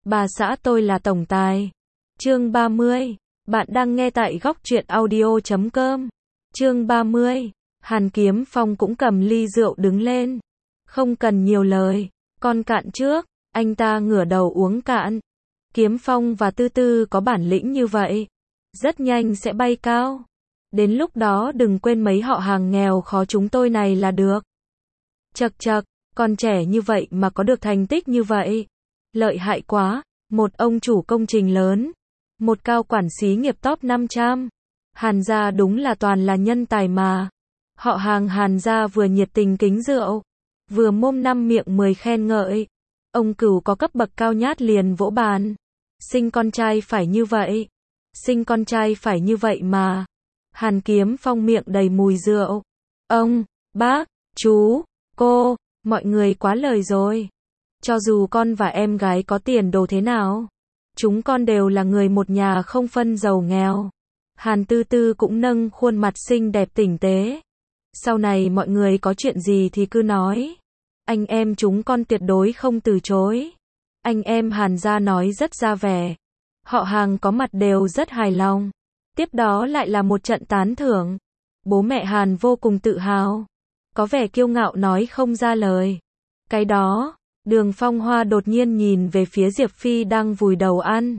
Bà xã tôi là tổng tài. Chương 30. Bạn đang nghe tại góc truyện audio.com. Chương 30. Hàn Kiếm Phong cũng cầm ly rượu đứng lên. Không cần nhiều lời, con cạn trước. Anh ta ngửa đầu uống cạn. Kiếm Phong và Tư Tư có bản lĩnh như vậy, rất nhanh sẽ bay cao. Đến lúc đó đừng quên mấy họ hàng nghèo khó chúng tôi này là được. Chậc chậc, còn trẻ như vậy mà có được thành tích như vậy. Lợi hại quá, một ông chủ công trình lớn, một cao quản xí nghiệp top 500. Hàn gia đúng là toàn là nhân tài mà. Họ hàng Hàn gia vừa nhiệt tình kính rượu, vừa mồm năm miệng 10 khen ngợi. Ông Cửu có cấp bậc cao nhát liền vỗ bàn. Sinh con trai phải như vậy. Sinh con trai phải như vậy mà. Hàn Kiếm Phong miệng đầy mùi rượu. Ông, bác, chú, cô, mọi người quá lời rồi. Cho dù con và em gái có tiền đồ thế nào, chúng con đều là người một nhà không phân giàu nghèo. Hàn Tư Tư cũng nâng khuôn mặt xinh đẹp tinh tế. Sau này mọi người có chuyện gì thì cứ nói. Anh em chúng con tuyệt đối không từ chối. Anh em Hàn gia nói rất ra vẻ. Họ hàng có mặt đều rất hài lòng. Tiếp đó lại là một trận tán thưởng. Bố mẹ Hàn vô cùng tự hào. Có vẻ kiêu ngạo nói không ra lời. Cái đó, Đường Phong Hoa đột nhiên nhìn về phía Diệp Phi đang vùi đầu ăn.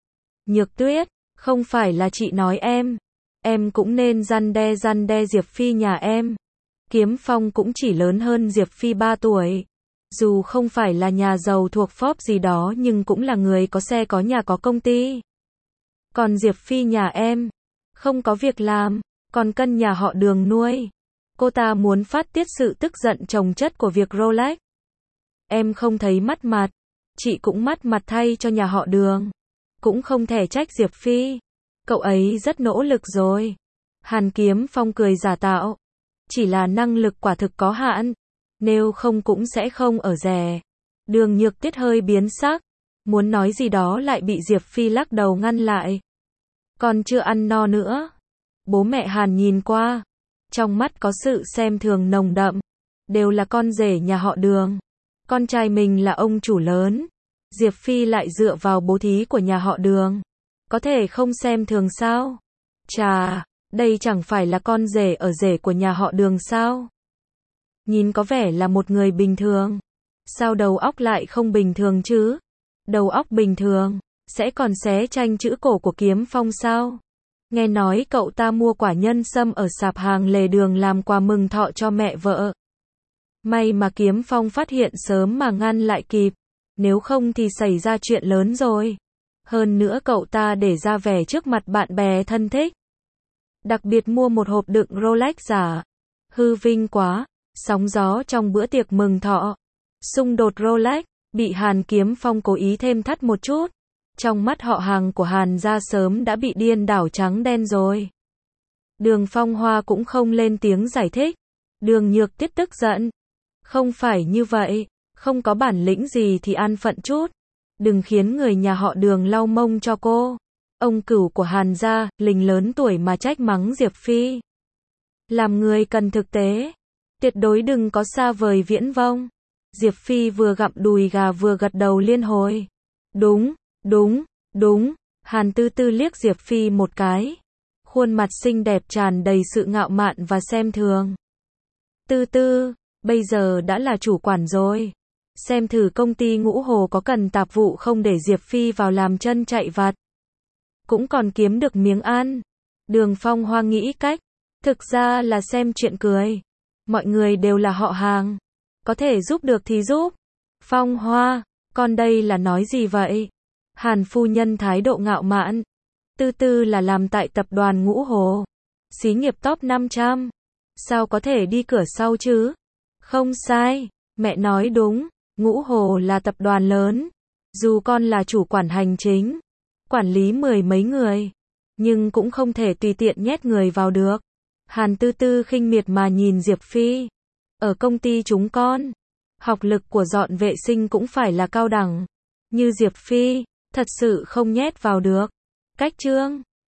Nhược Tuyết, không phải là chị nói em cũng nên răn đe Diệp Phi nhà em. Kiếm Phong cũng chỉ lớn hơn Diệp Phi 3 tuổi. Dù không phải là nhà giàu thuộc Forbes gì đó nhưng cũng là người có xe có nhà có công ty. Còn Diệp Phi nhà em, không có việc làm, còn cân nhà họ Đường nuôi. Cô ta muốn phát tiết sự tức giận chồng chất của việc Rolex. Em không thấy mất mặt, chị cũng mất mặt thay cho nhà họ Đường. Cũng không thể trách Diệp Phi, cậu ấy rất nỗ lực rồi. Hàn Kiếm Phong cười giả tạo. Chỉ là năng lực quả thực có hạn, nếu không cũng sẽ không ở rẻ. Đường Nhược Tuyết hơi biến sắc, muốn nói gì đó lại bị Diệp Phi lắc đầu ngăn lại. Còn chưa ăn no nữa. Bố mẹ Hàn nhìn qua, trong mắt có sự xem thường nồng đậm. Đều là con rể nhà họ Đường, con trai mình là ông chủ lớn, Diệp Phi lại dựa vào bố thí của nhà họ Đường, có thể không xem thường sao? Chà, đây chẳng phải là con rể ở rể của nhà họ Đường sao? Nhìn có vẻ là một người bình thường. Sao đầu óc lại không bình thường chứ? Đầu óc bình thường, sẽ còn xé tranh chữ cổ của Kiếm Phong sao? Nghe nói cậu ta mua quả nhân sâm ở sạp hàng lề đường làm quà mừng thọ cho mẹ vợ. May mà Kiếm Phong phát hiện sớm mà ngăn lại kịp. Nếu không thì xảy ra chuyện lớn rồi. Hơn nữa cậu ta để ra vẻ trước mặt bạn bè thân thích. Đặc biệt mua một hộp đựng Rolex giả. Hư vinh quá. Sóng gió trong bữa tiệc mừng thọ. Xung đột Rolex, bị Hàn Kiếm Phong cố ý thêm thắt một chút. Trong mắt họ hàng của Hàn gia sớm đã bị điên đảo trắng đen rồi. Đường Phong Hoa cũng không lên tiếng giải thích. Đường Nhược Tuyết tức giận. Không phải như vậy, không có bản lĩnh gì thì an phận chút. Đừng khiến người nhà họ Đường lau mông cho cô. Ông Cửu của Hàn gia, lình lớn tuổi mà trách mắng Diệp Phi. Làm người cần thực tế. Tuyệt đối đừng có xa vời viễn vông. Diệp Phi vừa gặm đùi gà vừa gật đầu liên hồi. Đúng, đúng, đúng. Hàn Tư Tư liếc Diệp Phi một cái. Khuôn mặt xinh đẹp tràn đầy sự ngạo mạn và xem thường. Tư Tư, bây giờ đã là chủ quản rồi. Xem thử công ty Ngũ Hồ có cần tạp vụ không để Diệp Phi vào làm chân chạy vặt. Cũng còn kiếm được miếng ăn. Đường Phong Hoa nghĩ cách. Thực ra là xem chuyện cười. Mọi người đều là họ hàng. Có thể giúp được thì giúp. Phong Hoa, con đây là nói gì vậy? Hàn phu nhân thái độ ngạo mạn. Tư Tư là làm tại tập đoàn Ngũ Hồ. Xí nghiệp top 500. Sao có thể đi cửa sau chứ? Không sai, mẹ nói đúng. Ngũ Hồ là tập đoàn lớn. Dù con là chủ quản hành chính, quản lý 10 mấy người, nhưng cũng không thể tùy tiện nhét người vào được. Hàn Tư Tư khinh miệt mà nhìn Diệp Phi. Ở công ty chúng con, học lực của dọn vệ sinh cũng phải là cao đẳng. Như Diệp Phi, thật sự không nhét vào được. Cách chương